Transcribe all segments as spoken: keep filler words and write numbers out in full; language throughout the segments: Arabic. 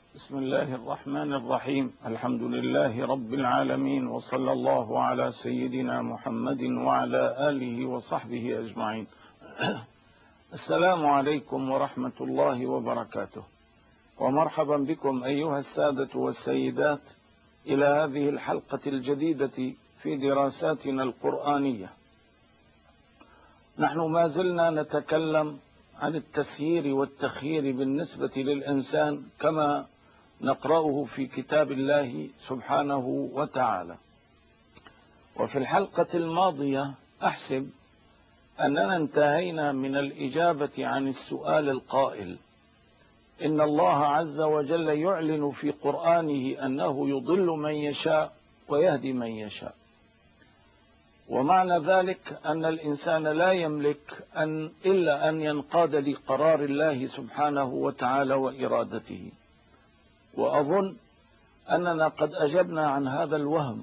بسم الله الرحمن الرحيم. الحمد لله رب العالمين، وصلى الله على سيدنا محمد وعلى آله وصحبه أجمعين. السلام عليكم ورحمة الله وبركاته، ومرحبا بكم أيها السادة والسيدات إلى هذه الحلقة الجديدة في دراساتنا القرآنية. نحن ما زلنا نتكلم عن التسيير والتخيير بالنسبة للإنسان كما نقرأه في كتاب الله سبحانه وتعالى. وفي الحلقة الماضية أحسب أننا انتهينا من الإجابة عن السؤال القائل: إن الله عز وجل يعلن في قرآنه أنه يضل من يشاء ويهدي من يشاء، ومعنى ذلك أن الإنسان لا يملك أن إلا أن ينقاد لقرار الله سبحانه وتعالى وإرادته. وأظن أننا قد أجبنا عن هذا الوهم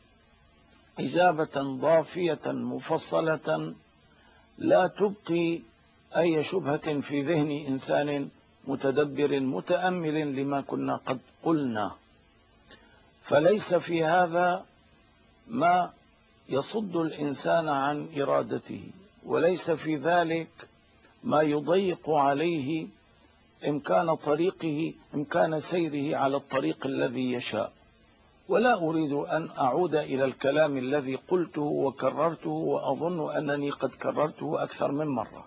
إجابة ضافية مفصلة لا تبقي أي شبهة في ذهن إنسان متدبر متأمل لما كنا قد قلنا. فليس في هذا ما يصد الإنسان عن إرادته، وليس في ذلك ما يضيق عليه إمكان طريقه إمكان سيره على الطريق الذي يشاء. ولا أريد أن أعود إلى الكلام الذي قلته وكررته، وأظن أنني قد كررته أكثر من مرة،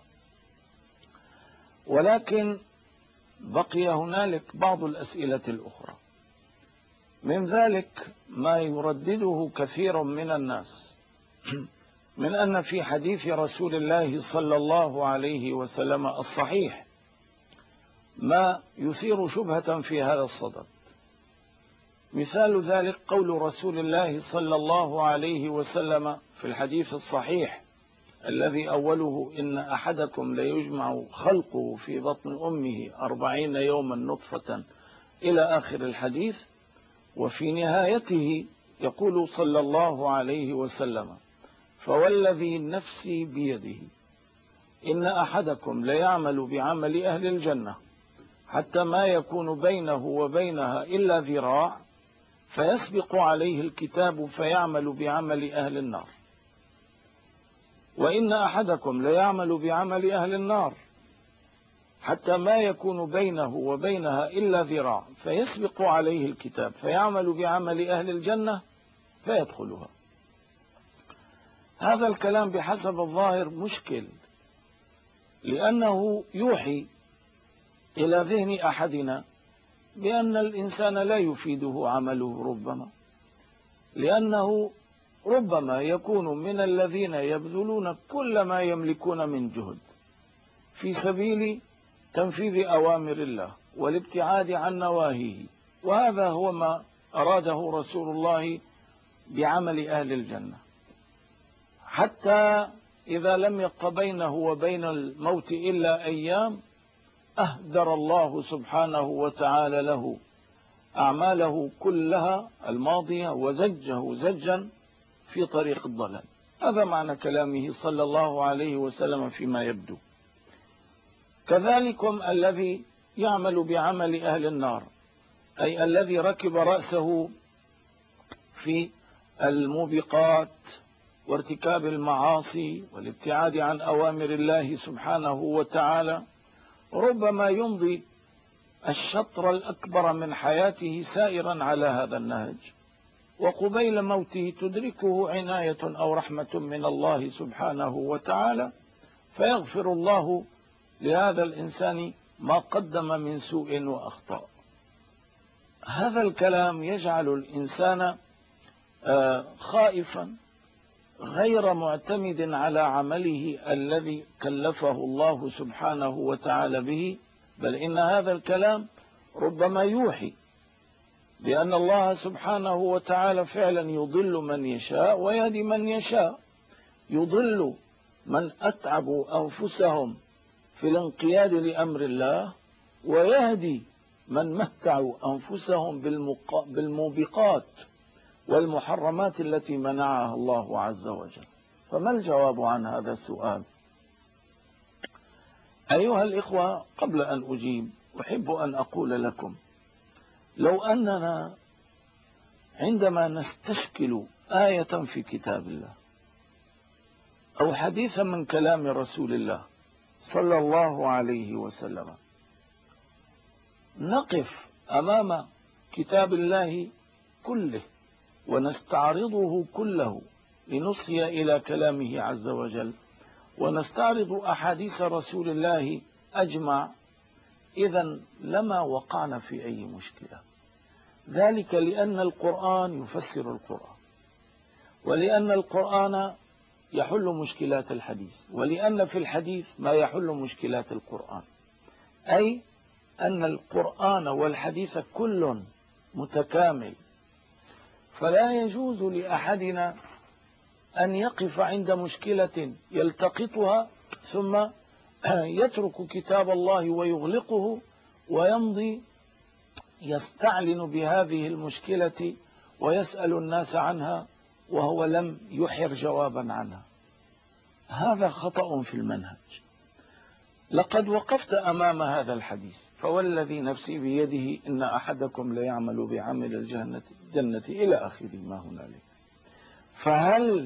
ولكن بقي هنالك بعض الأسئلة الأخرى. من ذلك ما يردده كثير من الناس من أن في حديث رسول الله صلى الله عليه وسلم الصحيح ما يثير شبهة في هذا الصدد. مثال ذلك قول رسول الله صلى الله عليه وسلم في الحديث الصحيح الذي أوله: إن أحدكم ليجمع خلقه في بطن أمه أربعين يوما نطفة، إلى آخر الحديث. وفي نهايته يقول صلى الله عليه وسلم: فوالذي نفسي بيده إن أحدكم ليعمل بعمل أهل الجنة حتى ما يكون بينه وبينها إلا ذراع، فيسبق عليه الكتاب فيعمل بعمل أهل النار، وإن أحدكم ليعمل بعمل أهل النار حتى ما يكون بينه وبينها إلا ذراع، فيسبق عليه الكتاب فيعمل بعمل أهل الجنة فيدخلها. هذا الكلام بحسب الظاهر مشكل، لأنه يوحي إلى ذهن أحدنا بأن الإنسان لا يفيده عمله، ربما لأنه ربما يكون من الذين يبذلون كل ما يملكون من جهد في سبيل تنفيذ أوامر الله والابتعاد عن نواهيه، وهذا هو ما أراده رسول الله بعمل أهل الجنة، حتى إذا لم يبق بينه وبين الموت إلا أيام أهدر الله سبحانه وتعالى له أعماله كلها الماضية وزجه زجا في طريق الضلال. هذا معنى كلامه صلى الله عليه وسلم فيما يبدو. كذلكم الذي يعمل بعمل أهل النار، أي الذي ركب رأسه في الموبقات وارتكاب المعاصي والابتعاد عن أوامر الله سبحانه وتعالى، ربما يمضي الشطر الأكبر من حياته سائرا على هذا النهج، وقبيل موته تدركه عناية أو رحمة من الله سبحانه وتعالى، فيغفر الله لهذا الإنسان ما قدم من سوء وأخطاء. هذا الكلام يجعل الإنسان خائفا غير معتمد على عمله الذي كلفه الله سبحانه وتعالى به، بل إن هذا الكلام ربما يوحي بأن الله سبحانه وتعالى فعلا يضل من يشاء ويهدي من يشاء. يضل من أتعبوا أنفسهم في الانقياد لأمر الله، ويهدي من متعوا أنفسهم بالموبقات والمحرمات التي منعها الله عز وجل. فما الجواب عن هذا السؤال؟ أيها الإخوة، قبل أن أجيب أحب أن أقول لكم لو أننا عندما نستشكل آية في كتاب الله أو حديثا من كلام رسول الله صلى الله عليه وسلم، نقف أمام كتاب الله كله ونستعرضه كله لنصغي إلى كلامه عز وجل، ونستعرض أحاديث رسول الله أجمع، إذن لما وقعنا في أي مشكلة. ذلك لأن القرآن يفسر القرآن، ولأن القرآن يحل مشكلات الحديث، ولأن في الحديث ما يحل مشكلات القرآن، أي أن القرآن والحديث كل متكامل. فلا يجوز لأحدنا أن يقف عند مشكلة يلتقطها ثم يترك كتاب الله ويغلقه ويمضي يستعلن بهذه المشكلة ويسأل الناس عنها وهو لم يحر جوابا عنها. هذا خطأ في المنهج. لقد وقفت أمام هذا الحديث فوالذي نفسي بيده إن أحدكم ليعمل بعمل الجنة جنة إلى آخر ما هنالك. فهل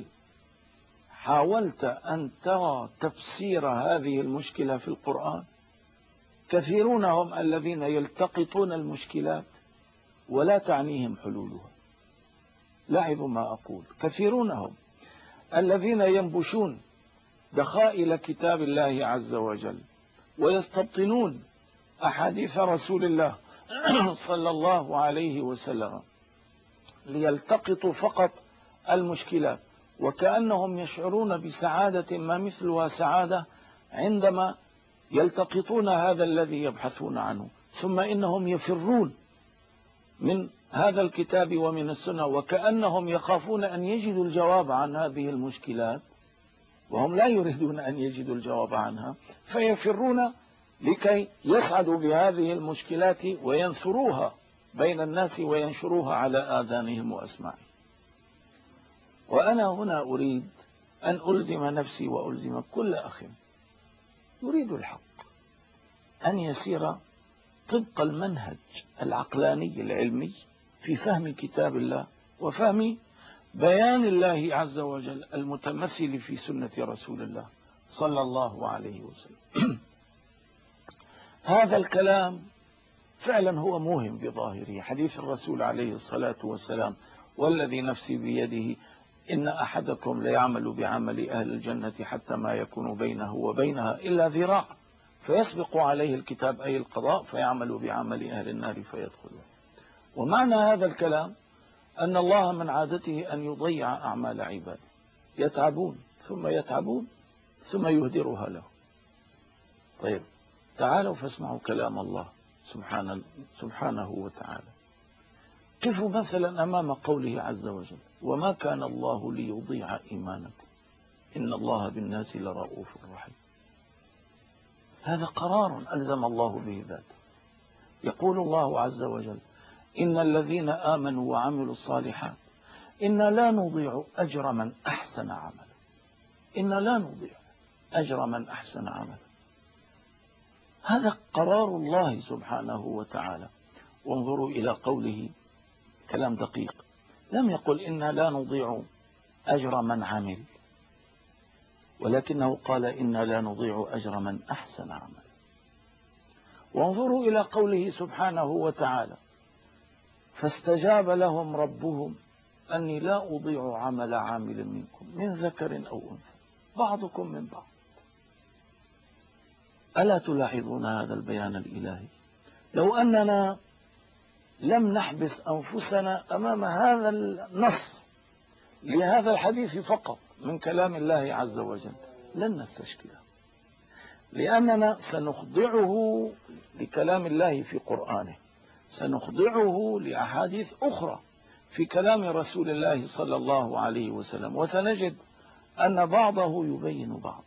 حاولت أن ترى تفسير هذه المشكلة في القرآن؟ كثيرون هم الذين يلتقطون المشكلات ولا تعنيهم حلولها. لاحظوا ما أقول، كثيرون هم الذين ينبشون دخائل كتاب الله عز وجل ويستبطنون أحاديث رسول الله صلى الله عليه وسلم ليلتقطوا فقط المشكلات، وكأنهم يشعرون بسعادة ما مثلها سعادة عندما يلتقطون هذا الذي يبحثون عنه، ثم إنهم يفرون من هذا الكتاب ومن السنة وكأنهم يخافون أن يجدوا الجواب عن هذه المشكلات وهم لا يريدون أن يجدوا الجواب عنها، فيفرون لكي يسعدوا بهذه المشكلات وينثروها بين الناس وينشروها على آذانهم وأسماعهم. وأنا هنا أريد أن ألزم نفسي وألزم كل أخ يريد الحق أن يسير طبق المنهج العقلاني العلمي في فهم كتاب الله وفهم بيان الله عز وجل المتمثل في سنة رسول الله صلى الله عليه وسلم. هذا الكلام فعلا هو موهم بظاهره، حديث الرسول عليه الصلاة والسلام والذي نفسي بيده إن أحدكم ليعمل بعمل أهل الجنة حتى ما يكون بينه وبينها إلا ذراع فيسبق عليه الكتاب أي القضاء فيعمل بعمل أهل النار فيدخلون. ومعنى هذا الكلام أن الله من عادته أن يضيع أعمال عباده، يتعبون ثم يتعبون ثم يهدرها له. طيب تعالوا فاسمعوا كلام الله سبحانه, سبحانه وتعالى. قفوا مثلا أمام قوله عز وجل وما كان الله ليضيع إيمانكم إن الله بالناس لرؤوف رحيم. هذا قرار ألزم الله به ذاته. يقول الله عز وجل إن الذين آمنوا وعملوا الصالحات إنا لا نضيع أجر من أحسن عملا. إنا لا نضيع أجر من أحسن عملا. هذا قرار الله سبحانه وتعالى. وانظروا إلى قوله كلام دقيق، لم يقل إنا لا نضيع أجر من عمل، ولكنه قال إنا لا نضيع أجر من أحسن عملا. وانظروا إلى قوله سبحانه وتعالى فاستجاب لهم ربهم أني لا أضيع عمل عامل منكم من ذكر أو أنثى بعضكم من بعض. ألا تلاحظون هذا البيان الإلهي؟ لو أننا لم نحبس أنفسنا أمام هذا النص لهذا الحديث فقط من كلام الله عز وجل لن نستشكله، لأننا سنخضعه لكلام الله في قرآنه، سنخضعه لأحاديث أخرى في كلام رسول الله صلى الله عليه وسلم، وسنجد أن بعضه يبين بعضا.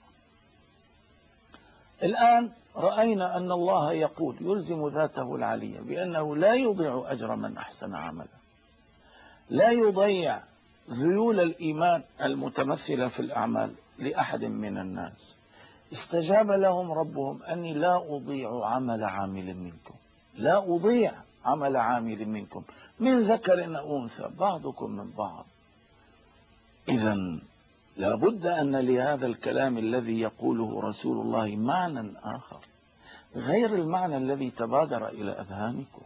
الآن رأينا أن الله يقول يلزم ذاته العلية بأنه لا يضيع أجر من أحسن عملا، لا يضيع ذيول الإيمان المتمثلة في الأعمال لأحد من الناس. استجاب لهم ربهم أني لا أضيع عمل عامل منكم، لا أضيع عمل عامل منكم من ذكر أو أنثى بعضكم من بعض. إذن لابد أن لهذا الكلام الذي يقوله رسول الله معنى آخر غير المعنى الذي تبادر إلى أذهانكم.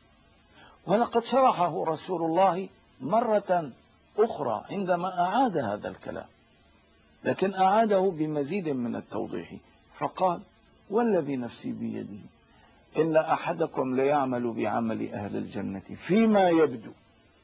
ولقد شرحه رسول الله مرة أخرى عندما أعاد هذا الكلام، لكن أعاده بمزيد من التوضيح، فقال: والذي نفسي بيده إن أحدكم ليعمل بعمل أهل الجنة فيما يبدو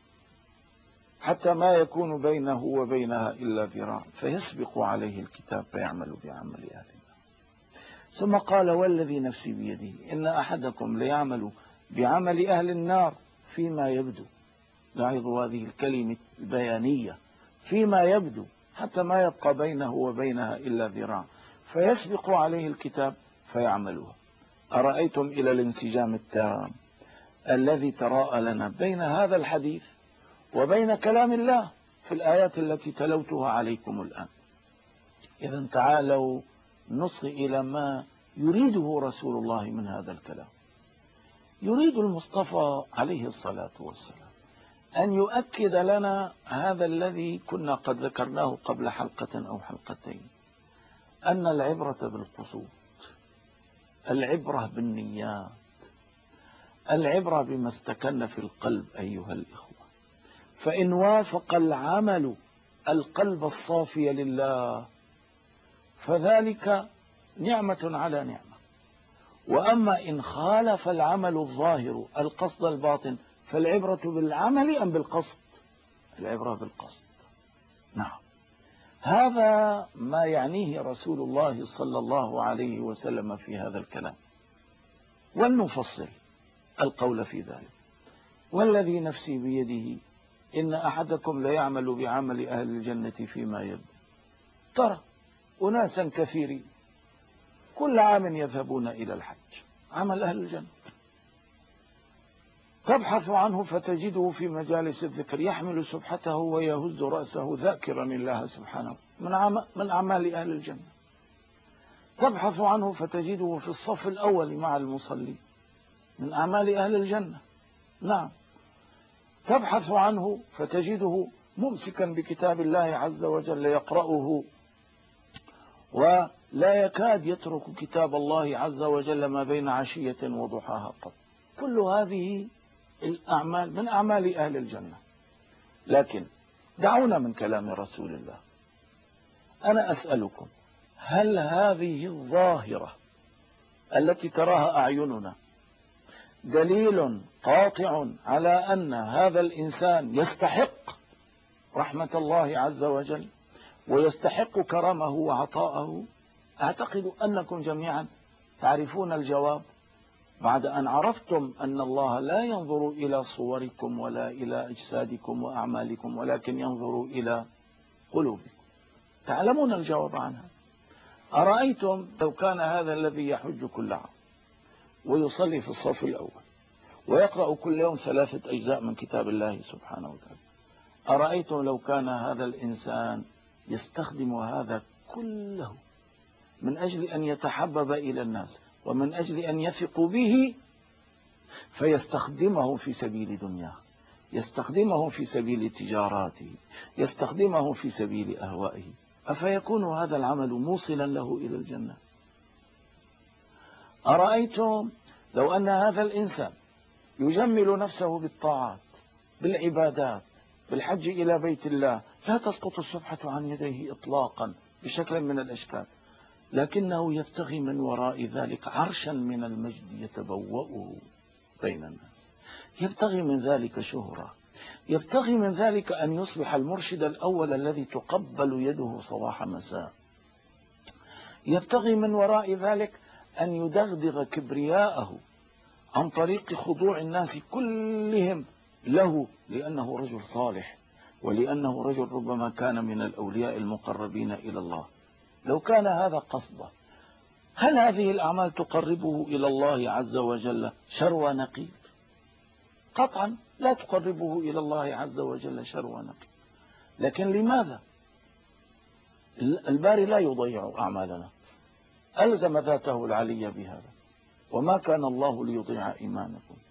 حتى ما يكون بينه وبينها إلا ذراع فيسبق عليه الكتاب فيعمل بعمل أهل النار. ثم قال: والذي نفسي بيده إن أحدكم ليعمل بعمل أهل النار فيما يبدو. لاحظوا هذه الكلمة البيانية، فيما يبدو، حتى ما يبقى بينه وبينها إلا ذراع فيسبق عليه الكتاب فيعملها. أرأيتم إلى الانسجام التام الذي تراءى لنا بين هذا الحديث وبين كلام الله في الآيات التي تلوتها عليكم الآن. إذن تعالوا نصغي إلى ما يريده رسول الله من هذا الكلام. يريد المصطفى عليه الصلاة والسلام أن يؤكد لنا هذا الذي كنا قد ذكرناه قبل حلقة أو حلقتين، أن العبرة بالقصود، العبرة بالنيات، العبرة بما استكن في القلب أيها الإخوة. فإن وافق العمل القلب الصافي لله فذلك نعمة على نعمة، وأما إن خالف العمل الظاهر القصد الباطن فالعبرة بالعمل أم بالقصد؟ العبرة بالقصد. نعم، هذا ما يعنيه رسول الله صلى الله عليه وسلم في هذا الكلام. ولنفصل القول في ذلك. والذي نفسي بيده إن أحدكم ليعمل بعمل أهل الجنة فيما يبدو. ترى أناسا كثيرين كل عام يذهبون إلى الحج، عمل أهل الجنة، تبحث عنه فتجده في مجالس الذكر يحمل سبحته ويهز رأسه ذاكرا الله سبحانه، من من أعمال أهل الجنة. تبحث عنه فتجده في الصف الأول مع المصلي، من أعمال أهل الجنة. نعم، تبحث عنه فتجده ممسكا بكتاب الله عز وجل يقرأه ولا يكاد يترك كتاب الله عز وجل ما بين عشية وضحاها قط. كل هذه الأعمال من أعمال أهل الجنة. لكن دعونا من كلام رسول الله. أنا أسألكم، هل هذه الظاهرة التي تراها أعيننا دليل قاطع على أن هذا الإنسان يستحق رحمة الله عز وجل ويستحق كرمه وعطاءه؟ أعتقد أنكم جميعا تعرفون الجواب بعد أن عرفتم أن الله لا ينظر إلى صوركم ولا إلى أجسادكم وأعمالكم، ولكن ينظر إلى قلوبكم. تعلمون الجواب عنها. أرأيتم لو كان هذا الذي يحج كل عام ويصلي في الصف الأول ويقرأ كل يوم ثلاثة أجزاء من كتاب الله سبحانه وتعالى، أرأيتم لو كان هذا الإنسان يستخدم هذا كله من أجل أن يتحبب إلى الناس ومن أجل أن يثقوا به، فيستخدمه في سبيل دنياه، يستخدمه في سبيل تجاراته، يستخدمه في سبيل أهوائه، أفيكون هذا العمل موصلا له إلى الجنة؟ أرأيتم لو أن هذا الإنسان يجمل نفسه بالطاعات، بالعبادات، بالحج إلى بيت الله، لا تسقط السبحة عن يديه إطلاقا بشكل من الأشكال، لكنه يبتغي من وراء ذلك عرشا من المجد يتبوأه بين الناس، يبتغي من ذلك شهرة، يبتغي من ذلك أن يصبح المرشد الأول الذي تقبل يده صباح مساء، يبتغي من وراء ذلك أن يدغدغ كبرياءه عن طريق خضوع الناس كلهم له، لأنه رجل صالح ولأنه رجل ربما كان من الأولياء المقربين إلى الله. لو كان هذا قصده، هل هذه الأعمال تقربه إلى الله عز وجل شروى نقير؟ قطعا لا تقربه إلى الله عز وجل شروى نقير. لكن لماذا؟ الباري لا يضيع أعمالنا، ألزم ذاته العلي بهذا، وما كان الله ليضيع إيمانكم.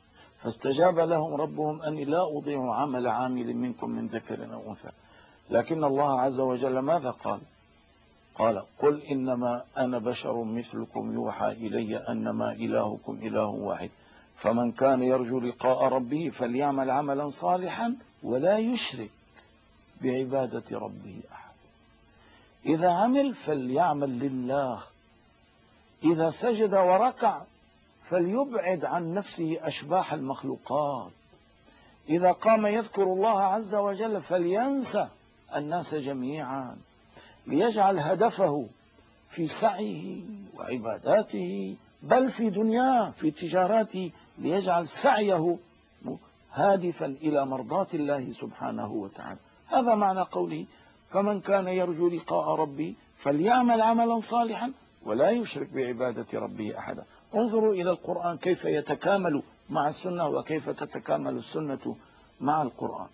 فاستجاب لهم ربهم أني لا أضيع عمل عامل منكم من ذكر أو أنثى. لكن الله عز وجل ماذا قال؟ قال قل إنما أنا بشر مثلكم يوحى إلي أنما إلهكم إله واحد فمن كان يرجو لقاء ربه فليعمل عملا صالحا ولا يشرك بعبادة ربه أحد. إذا عمل فليعمل لله، إذا سجد وركع فليبعد عن نفسه أشباح المخلوقات، إذا قام يذكر الله عز وجل فلينسى الناس جميعا، ليجعل هدفه في سعيه وعباداته بل في دنياه في تجاراته، ليجعل سعيه هادفا إلى مرضاة الله سبحانه وتعالى. هذا معنى قوله فمن كان يرجو لقاء ربه فليعمل عملا صالحا ولا يشرك بعبادة ربه أحدا. انظروا إلى القرآن كيف يتكامل مع السنة وكيف تتكامل السنة مع القرآن.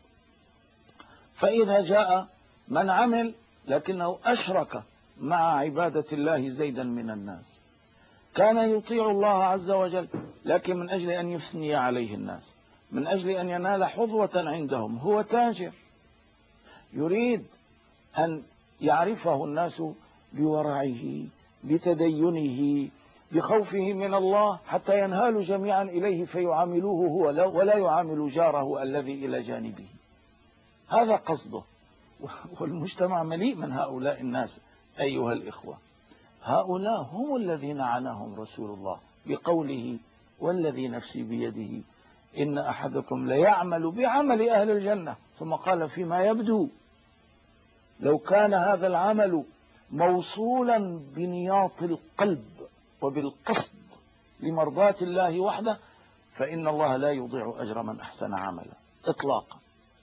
فإذا جاء من عمل لكنه أشرك مع عبادة الله زيدا من الناس، كان يطيع الله عز وجل لكن من أجل أن يثني عليه الناس، من أجل أن ينال حظوة عندهم، هو تاجر يريد أن يعرفه الناس بورعه بتدينه بخوفه من الله حتى ينهالوا جميعا إليه فيعاملوه هو ولا يعامل جاره الذي إلى جانبه. هذا قصده، والمجتمع مليء من هؤلاء الناس. أيها الإخوة، هؤلاء هم الذين عناهم رسول الله بقوله والذي نفسي بيده إن أحدكم ليعمل بعمل أهل الجنة، ثم قال فيما يبدو لو كان هذا العمل موصولا بنياط القلب وبالقصد لمرضاة الله وحده فإن الله لا يضيع أجر من أحسن عملا إطلاقا.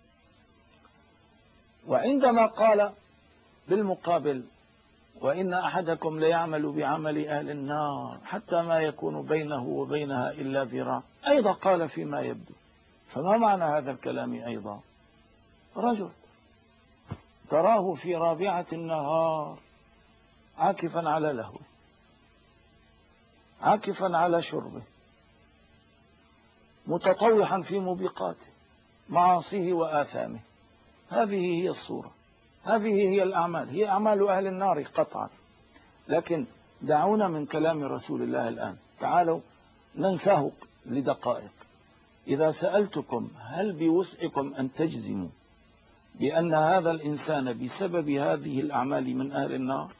وعندما قال بالمقابل وإن أحدكم ليعمل بعمل أهل النار حتى ما يكون بينه وبينها إلا ذراع، أيضا قال فيما يبدو. فما معنى هذا الكلام أيضا؟ رجل تراه في رابعة النهار عاكفا على لهوه، عاكفا على شربه، متطوحا في موبقاته، معاصيه وآثامه. هذه هي الصورة، هذه هي الأعمال، هي أعمال أهل النار قطعا. لكن دعونا من كلام رسول الله الآن، تعالوا ننساه لدقائق. إذا سألتكم هل بوسعكم أن تجزموا بأن هذا الإنسان بسبب هذه الأعمال من أهل النار؟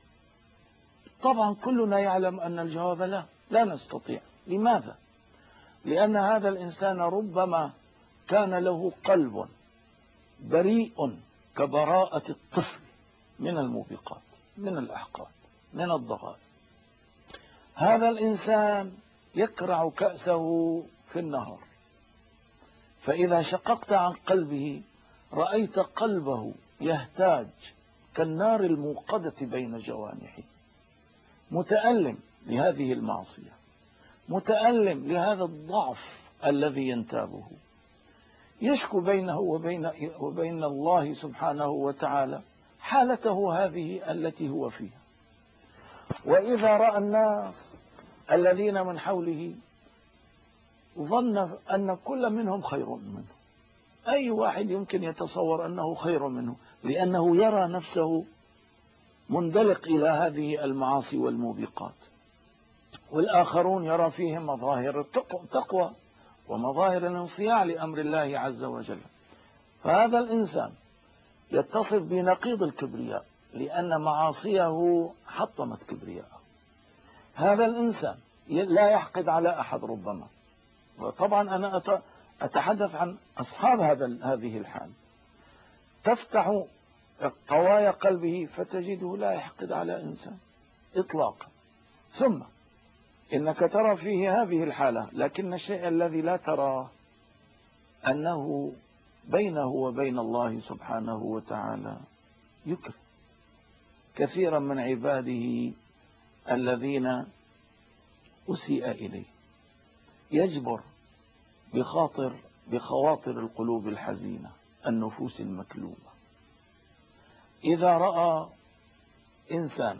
طبعا كلنا يعلم أن الجواب لا، لا نستطيع. لماذا؟ لأن هذا الإنسان ربما كان له قلب بريء كبراءة الطفل من الموبقات، من الأحقاد، من الضغائن. هذا الإنسان يكرع كأسه في النهر، فإذا شققت عن قلبه رأيت قلبه يهتاج كالنار الموقدة بين جوانحه، متألم لهذه المعصية، متألم لهذا الضعف الذي ينتابه، يشكو بينه وبين, وبين الله سبحانه وتعالى حالته هذه التي هو فيها. وإذا رأى الناس الذين من حوله ظن أن كل منهم خير منه. أي واحد يمكن يتصور أنه خير منه لأنه يرى نفسه مندلق إلى هذه المعاصي والموبقات، والآخرون يرى فيهم مظاهر التقوى ومظاهر الانصياع لأمر الله عز وجل. فهذا الإنسان يتصف بنقيض الكبرياء لأن معاصيه حطمت كبرياءه. هذا الإنسان لا يحقد على أحد ربما، وطبعا أنا أتحدث عن أصحاب هذا هذه الحال. تفتح قوايا قلبه فتجده لا يحقد على إنسان إطلاقا. ثم إنك ترى فيه هذه الحالة، لكن الشيء الذي لا تراه أنه بينه وبين الله سبحانه وتعالى يكرم كثيرا من عباده الذين أسيء إليه، يجبر بخاطر بخواطر القلوب الحزينة النفوس المكلوبة. إذا رأى إنسانا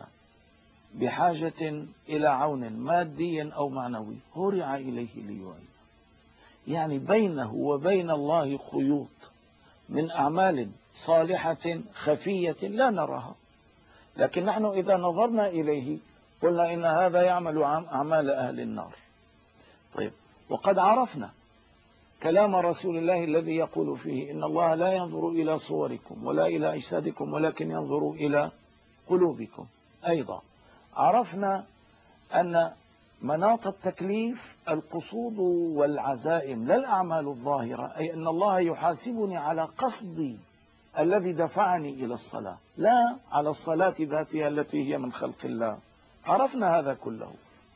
بحاجة إلى عون مادي أو معنوي هرع إليه ليعين، يعني بينه وبين الله خيوط من أعمال صالحة خفية لا نراها، لكن نحن إذا نظرنا إليه قلنا إن هذا يعمل أعمال أهل النار. طيب، وقد عرفنا كلام رسول الله الذي يقول فيه إن الله لا ينظر إلى صوركم ولا إلى أجسادكم ولكن ينظر إلى قلوبكم. أيضا عرفنا أن مناط التكليف القصود والعزائم لا الأعمال الظاهرة، أي أن الله يحاسبني على قصدي الذي دفعني إلى الصلاة، لا على الصلاة ذاتها التي هي من خلق الله. عرفنا هذا كله.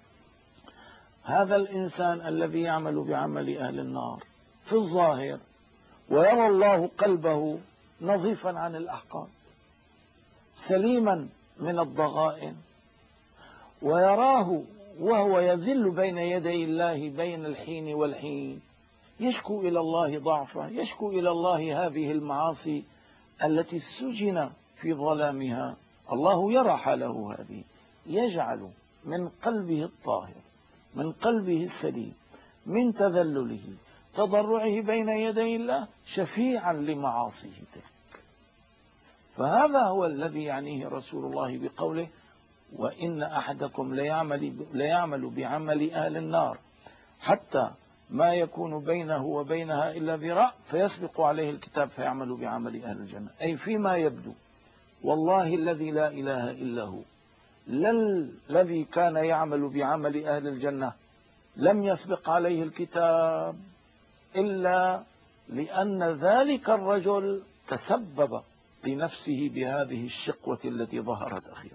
هذا الإنسان الذي يعمل بعمل أهل النار في الظاهر ويرى الله قلبه نظيفا عن الأحقاد سليما من الضغائن، ويراه وهو يذل بين يدي الله بين الحين والحين، يشكو إلى الله ضعفه، يشكو إلى الله هذه المعاصي التي سجن في ظلامها. الله يرى حاله هذه، يجعل من قلبه الطاهر، من قلبه السليم، من تذلله تضرعه بين يدي الله شفيعا لمعاصيه تلك. فهذا هو الذي يعنيه رسول الله بقوله وإن أحدكم ليعمل, ليعمل بعمل أهل النار حتى ما يكون بينه وبينها إلا ذراع فيسبق عليه الكتاب فيعمل بعمل أهل الجنة. أي فيما يبدو والله الذي لا إله إلا هو، لا الذي كان يعمل بعمل أهل الجنة لم يسبق عليه الكتاب إلا لأن ذلك الرجل تسبب لنفسه بهذه الشقوة التي ظهرت أخيرا.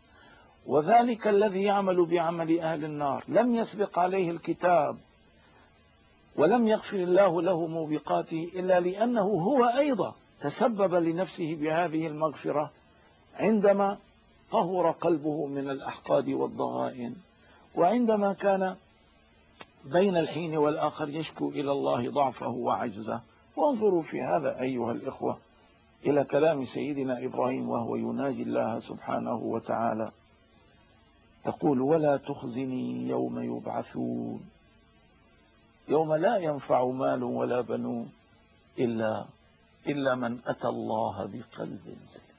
وذلك الذي يعمل بعمل أهل النار لم يسبق عليه الكتاب ولم يغفر الله له موبقاته إلا لأنه هو أيضا تسبب لنفسه بهذه المغفرة عندما طهر قلبه من الأحقاد والضغائن، وعندما كان بين الحين والآخر يشكو إلى الله ضعفه وعجزه. وانظروا في هذا أيها الإخوة إلى كلام سيدنا إبراهيم وهو يناجي الله سبحانه وتعالى، يقول ولا تخزني يوم يبعثون يوم لا ينفع مال ولا بنون إلا, إلا من أتى الله بقلب سليم.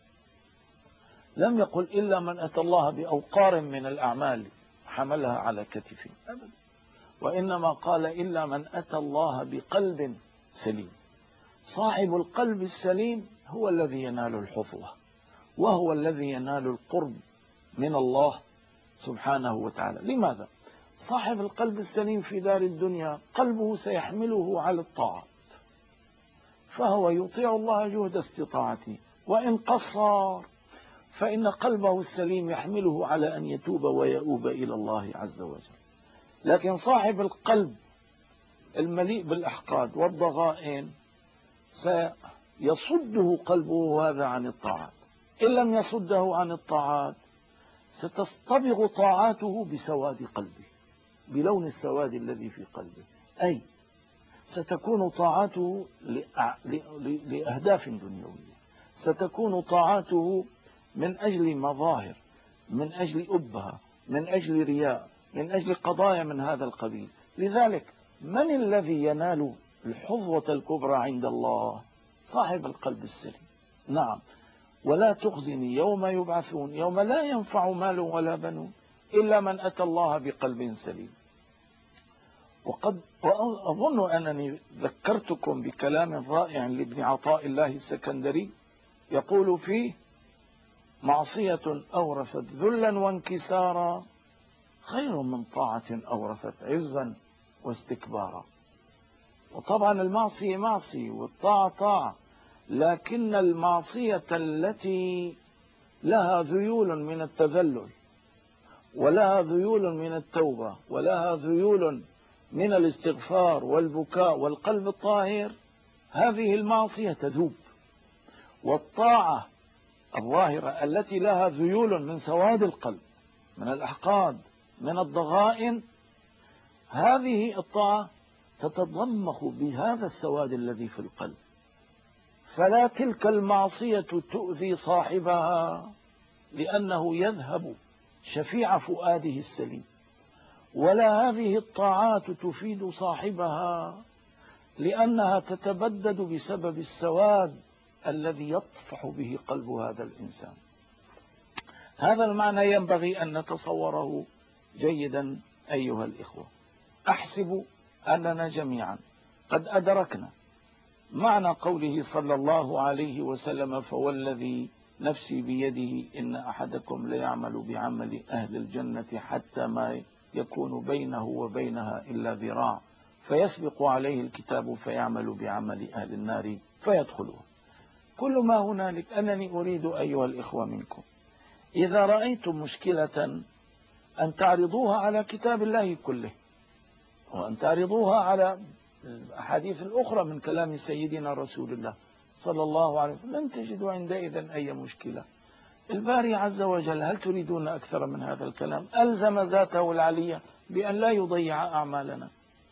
لم يقل إلا من أتى الله بأوقار من الأعمال حملها على كتفه أبدا، وإنما قال إلا من أتى الله بقلب سليم. صاحب القلب السليم هو الذي ينال الحظوة، وهو الذي ينال القرب من الله سبحانه وتعالى. لماذا؟ صاحب القلب السليم في دار الدنيا قلبه سيحمله على الطاعة، فهو يطيع الله جهد استطاعته، وإن قصر فإن قلبه السليم يحمله على أن يتوب ويؤوب إلى الله عز وجل. لكن صاحب القلب المليء بالأحقاد والضغائن سيصده قلبه هذا عن الطاعات. إن لم يصده عن الطاعات ستصطبغ طاعاته بسواد قلبه، بلون السواد الذي في قلبه، أي ستكون طاعاته لأهداف دنيوية، ستكون طاعاته من أجل مظاهر، من أجل أبهة، من أجل رياء، من أجل قضايا من هذا القبيل. لذلك من الذي ينال الحظوة الكبرى عند الله؟ صاحب القلب السليم. نعم، ولا تخزني يوم يبعثون يوم لا ينفع مال ولا بنون إلا من أتى الله بقلب سليم. وقد أظن أنني ذكرتكم بكلام رائع لابن عطاء الله السكندري يقول فيه معصية أورثت ذلا وانكسارا خير من طاعة أورثت عزا واستكبارا. وطبعا المعصية معصية والطاعة طاعة، لكن المعصية التي لها ذيول من التذلل ولها ذيول من التوبة ولها ذيول من الاستغفار والبكاء والقلب الطاهر، هذه المعصية تذوب. والطاعة الظاهرة التي لها ذيول من سواد القلب، من الأحقاد، من الضغائن، هذه الطاعة تتضمخ بهذا السواد الذي في القلب، فلا تلك المعصية تؤذي صاحبها لأنه يذهب شفيع فؤاده السليم، ولا هذه الطاعات تفيد صاحبها لأنها تتبدد بسبب السواد الذي يطفح به قلب هذا الإنسان. هذا المعنى ينبغي أن نتصوره جيدا أيها الإخوة. أحسب أننا جميعا قد أدركنا معنى قوله صلى الله عليه وسلم: فوالذي نفسي بيده إن أحدكم ليعمل بعمل أهل الجنة حتى ما يكون بينه وبينها إلا ذراع فيسبق عليه الكتاب فيعمل بعمل أهل النار فيدخلها. كل ما هنالك أنني أريد أيها الإخوة منكم إذا رأيتم مشكلة أن تعرضوها على كتاب الله كله، وأن تعرضوها على الأحاديث الأخرى من كلام سيدنا رسول الله صلى الله عليه وسلم، لن تجدوا عندئذ أي مشكلة. الباري عز وجل هل تريدون أكثر من هذا الكلام؟ ألزم ذاته العلية بأن لا يضيع أعمالنا.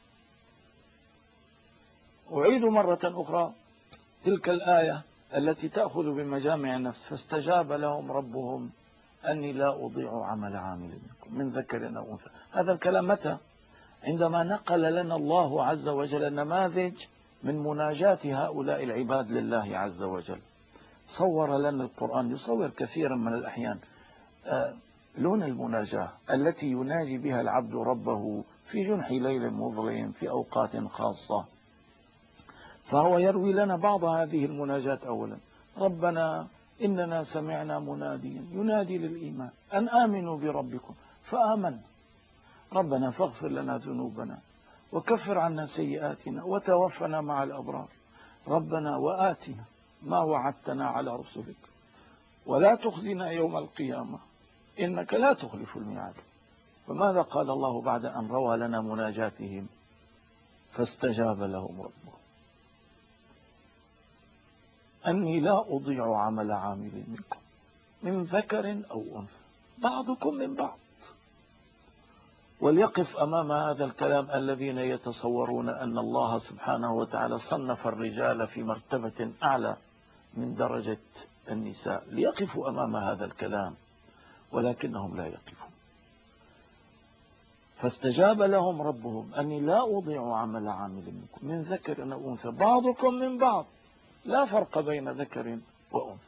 أعيد مرة أخرى تلك الآية التي تأخذ بمجامع النفس: فاستجاب لهم ربهم أني لا أضيع عمل عامل منكم من ذكر أو أنثى. هذا الكلام متى؟ عندما نقل لنا الله عز وجل نماذج من مناجاة هؤلاء العباد لله عز وجل. صور لنا القرآن، يصور كثيرا من الأحيان لون المناجاة التي يناجي بها العبد ربه في جنح ليل مظلم في أوقات خاصة. فهو يروي لنا بعض هذه المناجاة. أولا: ربنا إننا سمعنا مناديا ينادي للإيمان أن آمنوا بربكم فآمنا، ربنا فاغفر لنا ذنوبنا وكفر عنا سيئاتنا وتوفنا مع الأبرار، ربنا وآتنا ما وعدتنا على رسلك ولا تخزنا يوم القيامة إنك لا تخلف الميعاد. فماذا قال الله بعد أن روى لنا مناجاتهم؟ فاستجاب لهم ربهم أني لا أضيع عمل عامل منكم من ذكر أو أنثى بعضكم من بعض. وليقف أمام هذا الكلام الذين يتصورون أن الله سبحانه وتعالى صنف الرجال في مرتبة أعلى من درجة النساء، ليقفوا أمام هذا الكلام ولكنهم لا يقفون. فاستجاب لهم ربهم أني لا أضيع عمل عامل منكم من ذكر أو أنثى بعضكم من بعض، لا فرق بين ذكر وأنثى.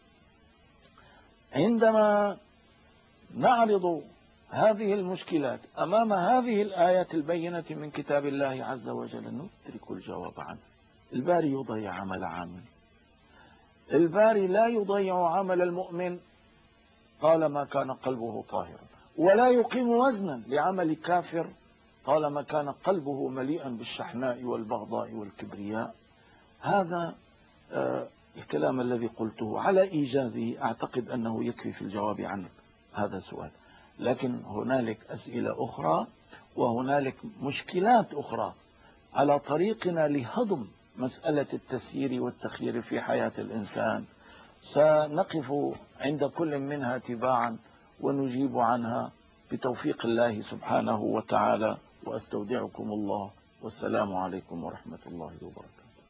عندما نعرض هذه المشكلات أمام هذه الآيات البينة من كتاب الله عز وجل ندرك الجواب عنه. الباري يضيع عمل عامل، الباري لا يضيع عمل المؤمن طالما كان قلبه طاهرا، ولا يقيم وزنا لعمل كافر طالما كان قلبه مليئا بالشحناء والبغضاء والكبرياء. هذا آه الكلام الذي قلته على إيجازه أعتقد أنه يكفي في الجواب عن هذا السؤال. لكن هنالك أسئلة أخرى وهنالك مشكلات أخرى على طريقنا لهضم مسألة التسيير والتخيير في حياة الإنسان، سنقف عند كل منها تباعا ونجيب عنها بتوفيق الله سبحانه وتعالى. وأستودعكم الله، والسلام عليكم ورحمة الله وبركاته.